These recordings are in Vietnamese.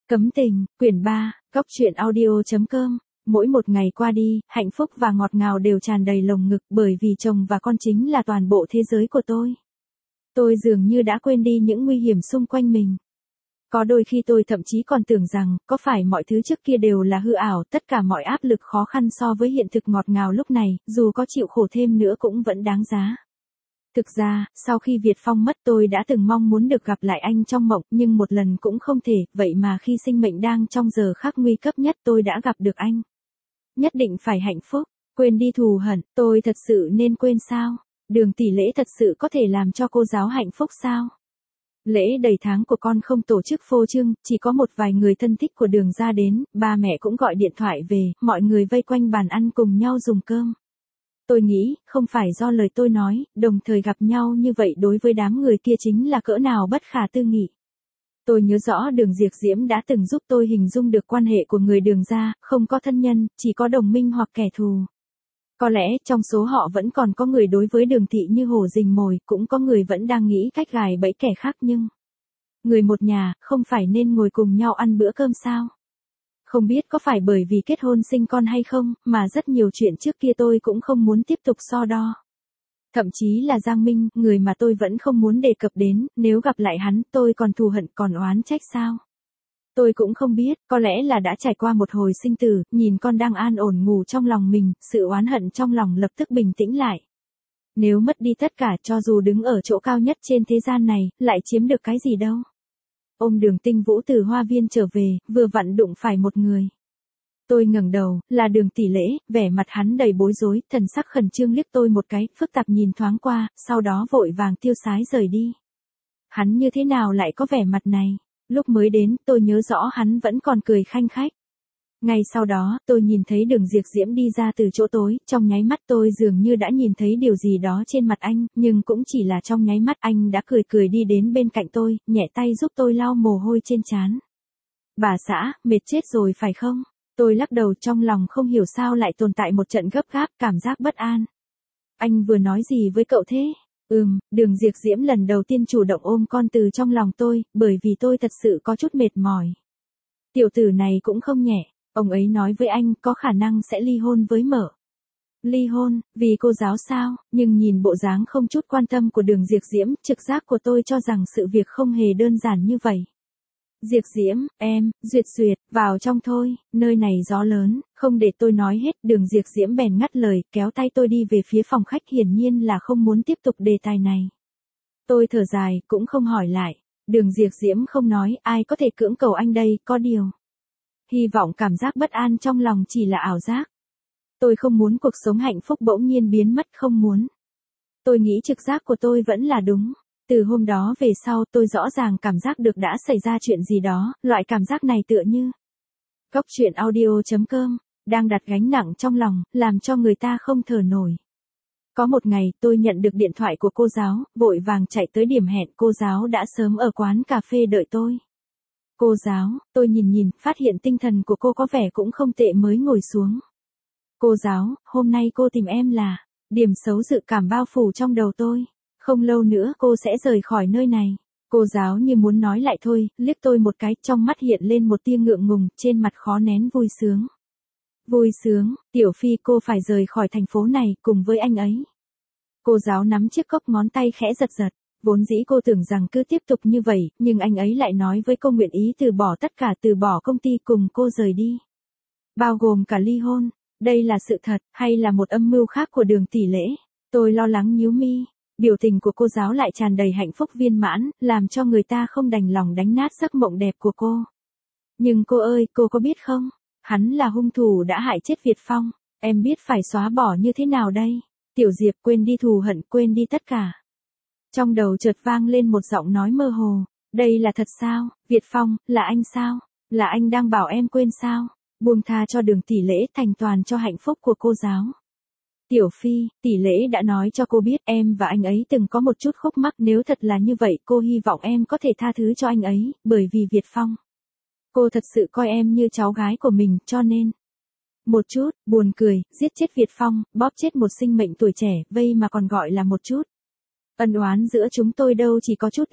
Cấm tình, quyển 3, góc truyện audio.com. Mỗi một ngày qua đi, hạnh phúc và ngọt ngào đều tràn đầy lồng ngực bởi vì chồng và con chính là toàn bộ thế giới của tôi. Tôi dường như đã quên đi những nguy hiểm xung quanh mình. Có đôi khi tôi thậm chí còn tưởng rằng, có phải mọi thứ trước kia đều là hư ảo, tất cả mọi áp lực khó khăn so với hiện thực ngọt ngào lúc này, dù có chịu khổ thêm nữa cũng vẫn đáng giá. Thực ra, sau khi Việt Phong mất tôi đã từng mong muốn được gặp lại anh trong mộng nhưng một lần cũng không thể, vậy mà khi sinh mệnh đang trong giờ khắc nguy cấp nhất tôi đã gặp được anh. Nhất định phải hạnh phúc, quên đi thù hận, tôi thật sự nên quên sao? Đường tỷ lễ thật sự có thể làm cho cô giáo hạnh phúc sao? Lễ đầy tháng của con không tổ chức phô trương, chỉ có một vài người thân thích của Đường ra đến, ba mẹ cũng gọi điện thoại về, mọi người vây quanh bàn ăn cùng nhau dùng cơm. Tôi nghĩ, không phải do lời tôi nói, đồng thời gặp nhau như vậy đối với đám người kia chính là cỡ nào bất khả tư nghị. Tôi nhớ rõ Đường Diệp Diễm đã từng giúp tôi hình dung được quan hệ của người Đường gia, không có thân nhân, chỉ có đồng minh hoặc kẻ thù. Có lẽ trong số họ vẫn còn có người đối với Đường thị như hổ rình mồi, cũng có người vẫn đang nghĩ cách gài bẫy kẻ khác nhưng... Người một nhà, không phải nên ngồi cùng nhau ăn bữa cơm sao? Không biết có phải bởi vì kết hôn sinh con hay không, mà rất nhiều chuyện trước kia tôi cũng không muốn tiếp tục so đo. Thậm chí là Giang Minh, người mà tôi vẫn không muốn đề cập đến, nếu gặp lại hắn, tôi còn thù hận còn oán trách sao? Tôi cũng không biết, có lẽ là đã trải qua một hồi sinh tử, nhìn con đang an ổn ngủ trong lòng mình, sự oán hận trong lòng lập tức bình tĩnh lại. Nếu mất đi tất cả cho dù đứng ở chỗ cao nhất trên thế gian này, lại chiếm được cái gì đâu? Ôm Đường Tinh Vũ từ Hoa Viên trở về, vừa vặn đụng phải một người. Tôi ngẩng đầu, là Đường tỷ lễ, vẻ mặt hắn đầy bối rối, thần sắc khẩn trương liếc tôi một cái, phức tạp nhìn thoáng qua, sau đó vội vàng tiêu sái rời đi. Hắn như thế nào lại có vẻ mặt này? Lúc mới đến, tôi nhớ rõ hắn vẫn còn cười khanh khách. Ngay sau đó, tôi nhìn thấy Đường Diệp Diễm đi ra từ chỗ tối, trong nháy mắt tôi dường như đã nhìn thấy điều gì đó trên mặt anh, nhưng cũng chỉ là trong nháy mắt anh đã cười cười đi đến bên cạnh tôi, nhẹ tay giúp tôi lau mồ hôi trên trán. Bà xã, mệt chết rồi phải không? Tôi lắc đầu trong lòng không hiểu sao lại tồn tại một trận gấp gáp, cảm giác bất an. Anh vừa nói gì với cậu thế? Đường Diệp Diễm lần đầu tiên chủ động ôm con từ trong lòng tôi, bởi vì tôi thật sự có chút mệt mỏi. Tiểu tử này cũng không nhẹ, ông ấy nói với anh có khả năng sẽ ly hôn với Mở. Ly hôn, vì cô giáo sao, nhưng nhìn bộ dáng không chút quan tâm của Đường Diệp Diễm, trực giác của tôi cho rằng sự việc không hề đơn giản như vậy. Diệp Diễm, em, Duyệt, vào trong thôi, nơi này gió lớn, không để tôi nói hết, Đường Diệp Diễm bèn ngắt lời, kéo tay tôi đi về phía phòng khách, hiển nhiên là không muốn tiếp tục đề tài này. Tôi thở dài, cũng không hỏi lại, Đường Diệp Diễm không nói, ai có thể cưỡng cầu anh đây, có điều. Hy vọng cảm giác bất an trong lòng chỉ là ảo giác. Tôi không muốn cuộc sống hạnh phúc bỗng nhiên biến mất, không muốn. Tôi nghĩ trực giác của tôi vẫn là đúng. Từ hôm đó về sau tôi rõ ràng cảm giác được đã xảy ra chuyện gì đó, loại cảm giác này tựa như góc truyện audio.com, đang đặt gánh nặng trong lòng, làm cho người ta không thở nổi. Có một ngày tôi nhận được điện thoại của cô giáo, vội vàng chạy tới điểm hẹn, cô giáo đã sớm ở quán cà phê đợi tôi. Cô giáo, tôi nhìn, phát hiện tinh thần của cô có vẻ cũng không tệ mới ngồi xuống. Cô giáo, hôm nay cô tìm em là, điểm xấu dự cảm bao phủ trong đầu tôi. Không lâu nữa cô sẽ rời khỏi nơi này. Cô giáo như muốn nói lại thôi, liếc tôi một cái, trong mắt hiện lên một tia ngượng ngùng, trên mặt khó nén vui sướng. Vui sướng, Tiểu Phi cô phải rời khỏi thành phố này, cùng với anh ấy. Cô giáo nắm chiếc cốc ngón tay khẽ giật. Vốn dĩ cô tưởng rằng cứ tiếp tục như vậy, nhưng anh ấy lại nói với cô nguyện ý từ bỏ tất cả, từ bỏ công ty cùng cô rời đi. Bao gồm cả ly hôn, đây là sự thật, hay là một âm mưu khác của Đường tỷ lễ? Tôi lo lắng nhíu mi. Biểu tình của cô giáo lại tràn đầy hạnh phúc viên mãn, làm cho người ta không đành lòng đánh nát giấc mộng đẹp của cô. Nhưng cô ơi, cô có biết không? Hắn là hung thủ đã hại chết Việt Phong. Em biết phải xóa bỏ như thế nào đây? Tiểu Diệp, quên đi thù hận, quên đi tất cả. Trong đầu chợt vang lên một giọng nói mơ hồ. Đây là thật sao? Việt Phong, là anh sao? Là anh đang bảo em quên sao? Buông tha cho Đường tỷ lễ, thành toàn cho hạnh phúc của cô giáo. Tiểu Phi, tỷ lễ đã nói cho cô biết em và anh ấy từng có một chút khúc mắc, nếu thật là như vậy cô hy vọng em có thể tha thứ cho anh ấy, bởi vì Việt Phong. Cô thật sự coi em như cháu gái của mình, cho nên. Một chút, buồn cười, giết chết Việt Phong, bóp chết một sinh mệnh tuổi trẻ, vây mà còn gọi là một chút. Ân oán giữa chúng tôi đâu chỉ có chút ít,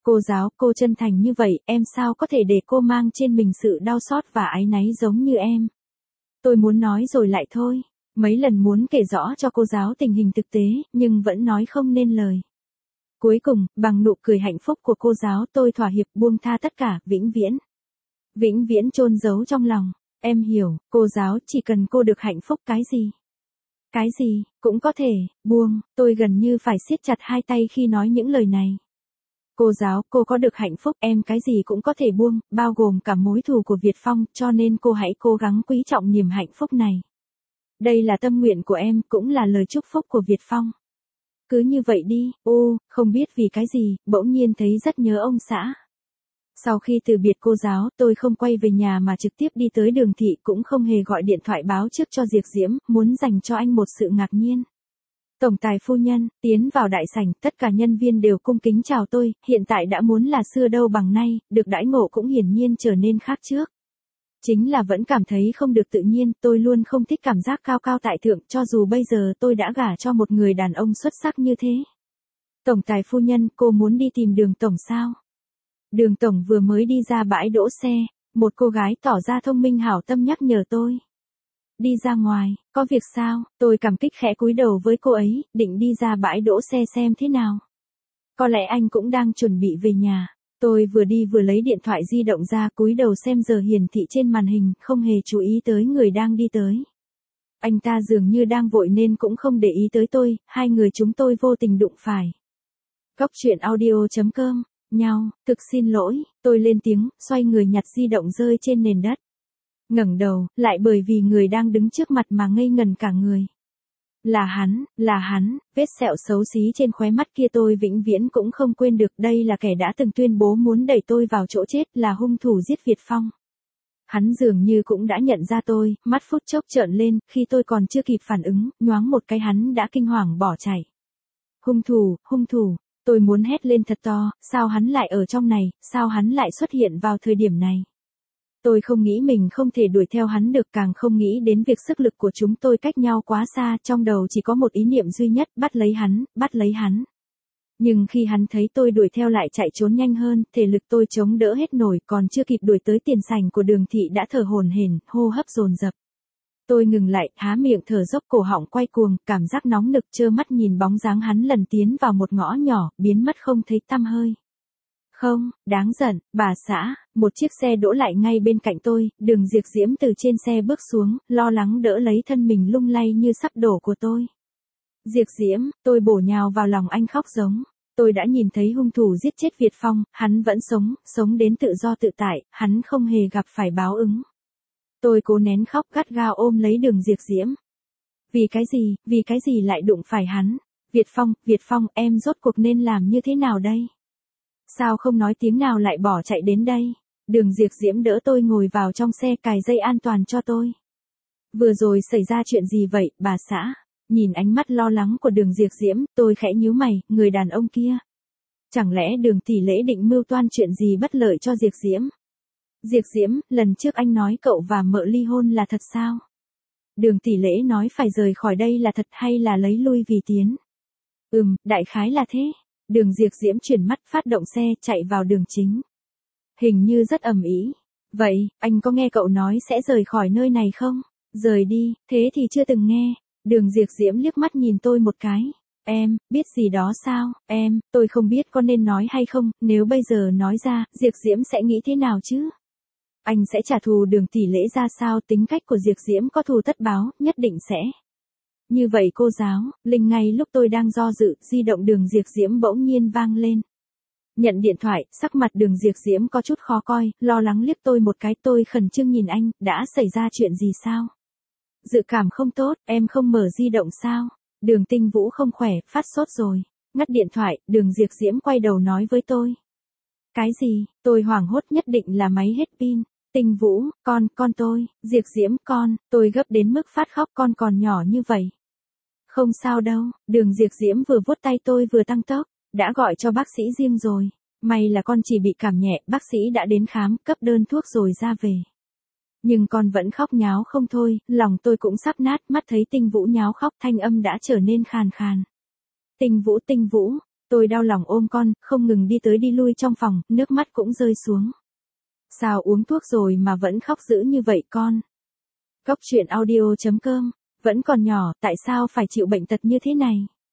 Cô giáo, cô chân thành như vậy, em sao có thể để cô mang trên mình sự đau xót và áy náy giống như em. Tôi muốn nói rồi lại thôi. Mấy lần muốn kể rõ cho cô giáo tình hình thực tế, nhưng vẫn nói không nên lời. Cuối cùng, bằng nụ cười hạnh phúc của cô giáo tôi thỏa hiệp buông tha tất cả, vĩnh viễn. Vĩnh viễn chôn giấu trong lòng. Em hiểu, cô giáo, chỉ cần cô được hạnh phúc cái gì. Cái gì, cũng có thể, buông, tôi gần như phải siết chặt hai tay khi nói những lời này. Cô giáo, cô có được hạnh phúc, em cái gì cũng có thể buông, bao gồm cả mối thù của Việt Phong, cho nên cô hãy cố gắng quý trọng niềm hạnh phúc này. Đây là tâm nguyện của em, cũng là lời chúc phúc của Việt Phong. Cứ như vậy đi, không biết vì cái gì, bỗng nhiên thấy rất nhớ ông xã. Sau khi từ biệt cô giáo, tôi không quay về nhà mà trực tiếp đi tới Đường Thị, cũng không hề gọi điện thoại báo trước cho Diệp Diễm, muốn dành cho anh một sự ngạc nhiên. Tổng tài phu nhân, tiến vào đại sảnh, tất cả nhân viên đều cung kính chào tôi, hiện tại đã muốn là xưa đâu bằng nay, được đãi ngộ cũng hiển nhiên trở nên khác trước. Chính là vẫn cảm thấy không được tự nhiên, tôi luôn không thích cảm giác cao cao tại thượng, cho dù bây giờ tôi đã gả cho một người đàn ông xuất sắc như thế. Tổng tài phu nhân, cô muốn đi tìm Đường tổng sao? Đường tổng vừa mới đi ra bãi đỗ xe, một cô gái tỏ ra thông minh hảo tâm nhắc nhở tôi. Đi ra ngoài, có việc sao? Tôi cảm kích khẽ cúi đầu với cô ấy, định đi ra bãi đỗ xe xem thế nào. Có lẽ anh cũng đang chuẩn bị về nhà. Tôi vừa đi vừa lấy điện thoại di động ra, cúi đầu xem giờ hiển thị trên màn hình, không hề chú ý tới người đang đi tới. Anh ta dường như đang vội nên cũng không để ý tới tôi, hai người chúng tôi vô tình đụng phải. Góc truyện audio.com, nhau, thực xin lỗi, tôi lên tiếng, xoay người nhặt di động rơi trên nền đất. Ngẩng đầu, lại bởi vì người đang đứng trước mặt mà ngây ngần cả người. Là hắn, vết sẹo xấu xí trên khóe mắt kia tôi vĩnh viễn cũng không quên được, đây là kẻ đã từng tuyên bố muốn đẩy tôi vào chỗ chết, là hung thủ giết Việt Phong. Hắn dường như cũng đã nhận ra tôi, mắt phút chốc trợn lên, khi tôi còn chưa kịp phản ứng, nhoáng một cái hắn đã kinh hoàng bỏ chạy. Hung thủ, tôi muốn hét lên thật to, sao hắn lại ở trong này, sao hắn lại xuất hiện vào thời điểm này. Tôi không nghĩ mình không thể đuổi theo hắn được, càng không nghĩ đến việc sức lực của chúng tôi cách nhau quá xa, trong đầu chỉ có một ý niệm duy nhất, bắt lấy hắn. Nhưng khi hắn thấy tôi đuổi theo lại chạy trốn nhanh hơn, thể lực tôi chống đỡ hết nổi, còn chưa kịp đuổi tới tiền sảnh của Đường Thị đã thở hổn hển, hô hấp dồn dập. Tôi ngừng lại, há miệng thở dốc, cổ họng quay cuồng, cảm giác nóng nực, trơ mắt nhìn bóng dáng hắn lần tiến vào một ngõ nhỏ, biến mất không thấy tăm hơi. Không, đáng giận, bà xã, một chiếc xe đỗ lại ngay bên cạnh tôi, Đường Diệp Diễm từ trên xe bước xuống, lo lắng đỡ lấy thân mình lung lay như sắp đổ của tôi. Diệp Diễm, tôi bổ nhào vào lòng anh khóc giống. Tôi đã nhìn thấy hung thủ giết chết Việt Phong, hắn vẫn sống đến tự do tự tại, hắn không hề gặp phải báo ứng. Tôi cố nén khóc gắt gao ôm lấy Đường Diệp Diễm. Vì cái gì lại đụng phải hắn? Việt Phong, em rốt cuộc nên làm như thế nào đây? Sao không nói tiếng nào lại bỏ chạy đến đây? Đường Diệp Diễm đỡ tôi ngồi vào trong xe, cài dây an toàn cho tôi. Vừa rồi xảy ra chuyện gì vậy, bà xã? Nhìn ánh mắt lo lắng của Đường Diệp Diễm, tôi khẽ nhíu mày, người đàn ông kia. Chẳng lẽ Đường tỷ lễ định mưu toan chuyện gì bất lợi cho Diệp Diễm? Diệp Diễm, lần trước anh nói cậu và mợ ly hôn là thật sao? Đường tỷ lễ nói phải rời khỏi đây là thật hay là lấy lui vì tiến? Đại khái là thế. Đường Diệp Diễm chuyển mắt, phát động xe, chạy vào đường chính. Hình như rất ầm ĩ. Vậy, anh có nghe cậu nói sẽ rời khỏi nơi này không? Rời đi, thế thì chưa từng nghe. Đường Diệp Diễm liếc mắt nhìn tôi một cái. Em, biết gì đó sao? Tôi không biết có nên nói hay không, nếu bây giờ nói ra, Diệp Diễm sẽ nghĩ thế nào chứ? Anh sẽ trả thù Đường tỷ lễ ra sao? Tính cách của Diệp Diễm có thù tất báo, nhất định sẽ. Như vậy cô giáo, Linh, ngay lúc tôi đang do dự, di động Đường Diệp Diễm bỗng nhiên vang lên. Nhận điện thoại, sắc mặt Đường Diệp Diễm có chút khó coi, lo lắng liếc tôi một cái, tôi khẩn trương nhìn anh, đã xảy ra chuyện gì sao? Dự cảm không tốt, em không mở di động sao? Đường Tinh Vũ không khỏe, phát sốt rồi. Ngắt điện thoại, Đường Diệp Diễm quay đầu nói với tôi. Cái gì? Tôi hoảng hốt, nhất định là máy hết pin. Tinh Vũ, con tôi, Diệp Diễm con, tôi gấp đến mức phát khóc, con còn nhỏ như vậy. Không sao đâu, Đường Diệp Diễm vừa vuốt tay tôi vừa tăng tốc, đã gọi cho bác sĩ riêng rồi. May là con chỉ bị cảm nhẹ, bác sĩ đã đến khám, cấp đơn thuốc rồi ra về. Nhưng con vẫn khóc nháo không thôi, lòng tôi cũng sắp nát, mắt thấy Tinh Vũ nháo khóc, thanh âm đã trở nên khàn khàn. Tinh Vũ, Tôi đau lòng ôm con, không ngừng đi tới đi lui trong phòng, nước mắt cũng rơi xuống. Sao uống thuốc rồi mà vẫn khóc dữ như vậy con? Cốc truyện audio.com, vẫn còn nhỏ, tại sao phải chịu bệnh tật như thế này?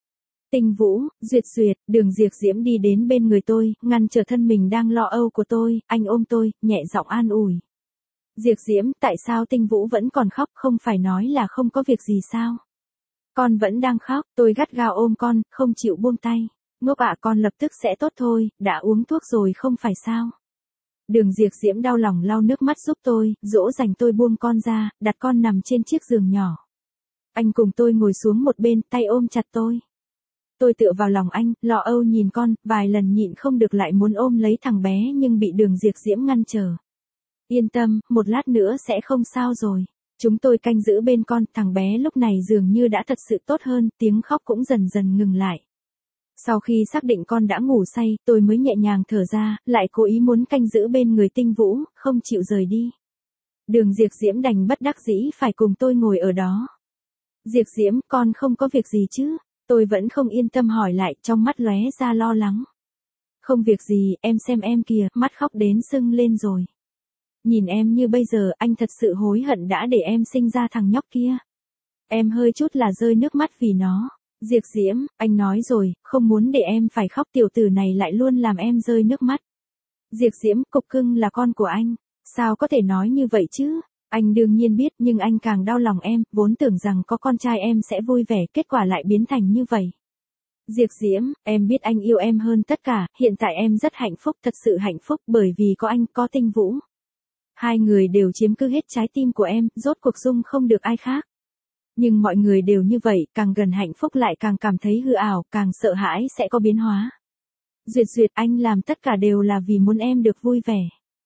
Tinh Vũ, Duyệt Duyệt, Đường Diệp Diễm đi đến bên người tôi, ngăn trở thân mình đang lo âu của tôi, anh ôm tôi, nhẹ giọng an ủi. Diệp Diễm, tại sao Tinh Vũ vẫn còn khóc, không phải nói là không có việc gì sao? Con vẫn đang khóc, tôi gắt gao ôm con, không chịu buông tay. Ngốc ạ, con lập tức sẽ tốt thôi, đã uống thuốc rồi không phải sao? Đường Diệp Diễm đau lòng lau nước mắt giúp tôi, dỗ dành tôi buông con ra, đặt con nằm trên chiếc giường nhỏ. Anh cùng tôi ngồi xuống một bên, tay ôm chặt tôi. Tôi tựa vào lòng anh, lo âu nhìn con, vài lần nhịn không được lại muốn ôm lấy thằng bé nhưng bị Đường Diệp Diễm ngăn trở. Yên tâm, một lát nữa sẽ không sao rồi. Chúng tôi canh giữ bên con, thằng bé lúc này dường như đã thật sự tốt hơn, tiếng khóc cũng dần dần ngừng lại. Sau khi xác định con đã ngủ say, tôi mới nhẹ nhàng thở ra, lại cố ý muốn canh giữ bên người Tinh Vũ, không chịu rời đi. Đường Diệp Diễm đành bất đắc dĩ phải cùng tôi ngồi ở đó. Diệp Diễm, con không có việc gì chứ? Tôi vẫn không yên tâm hỏi lại, trong mắt lóe ra lo lắng. Không việc gì, em xem em kìa, mắt khóc đến sưng lên rồi. Nhìn em như bây giờ, anh thật sự hối hận đã để em sinh ra thằng nhóc kia. Em hơi chút là rơi nước mắt vì nó. Diệp Diễm, anh nói rồi, không muốn để em phải khóc, tiểu tử này lại luôn làm em rơi nước mắt. Diệp Diễm, Cục Cưng là con của anh. Sao có thể nói như vậy chứ? Anh đương nhiên biết, nhưng anh càng đau lòng em, vốn tưởng rằng có con trai em sẽ vui vẻ, kết quả lại biến thành như vậy. Diệp Diễm, em biết anh yêu em hơn tất cả, hiện tại em rất hạnh phúc, thật sự hạnh phúc, bởi vì có anh, có Tinh Vũ. Hai người đều chiếm cứ hết trái tim của em, rốt cuộc Dung không được ai khác. Nhưng mọi người đều như vậy, càng gần hạnh phúc lại càng cảm thấy hư ảo, càng sợ hãi sẽ có biến hóa. Duyệt Duyệt, anh làm tất cả đều là vì muốn em được vui vẻ.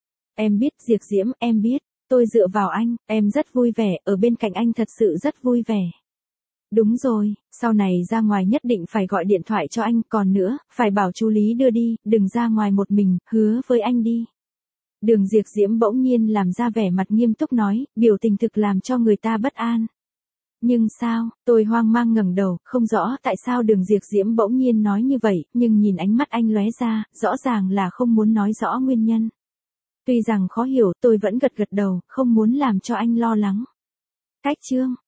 Em biết Diệp Diễm, em biết, tôi dựa vào anh, em rất vui vẻ, ở bên cạnh anh thật sự rất vui vẻ. Đúng rồi, sau này ra ngoài nhất định phải gọi điện thoại cho anh, còn nữa, phải bảo chú Lý đưa đi, đừng ra ngoài một mình, hứa với anh đi. Đường Diệp Diễm bỗng nhiên làm ra vẻ mặt nghiêm túc nói, biểu tình thực làm cho người ta bất an. Nhưng sao, tôi hoang mang ngẩng đầu, không rõ tại sao Đường Diệp Diễm bỗng nhiên nói như vậy, nhưng nhìn ánh mắt anh lóe ra, rõ ràng là không muốn nói rõ nguyên nhân. Tuy rằng khó hiểu, tôi vẫn gật gật đầu, không muốn làm cho anh lo lắng. Cách chương.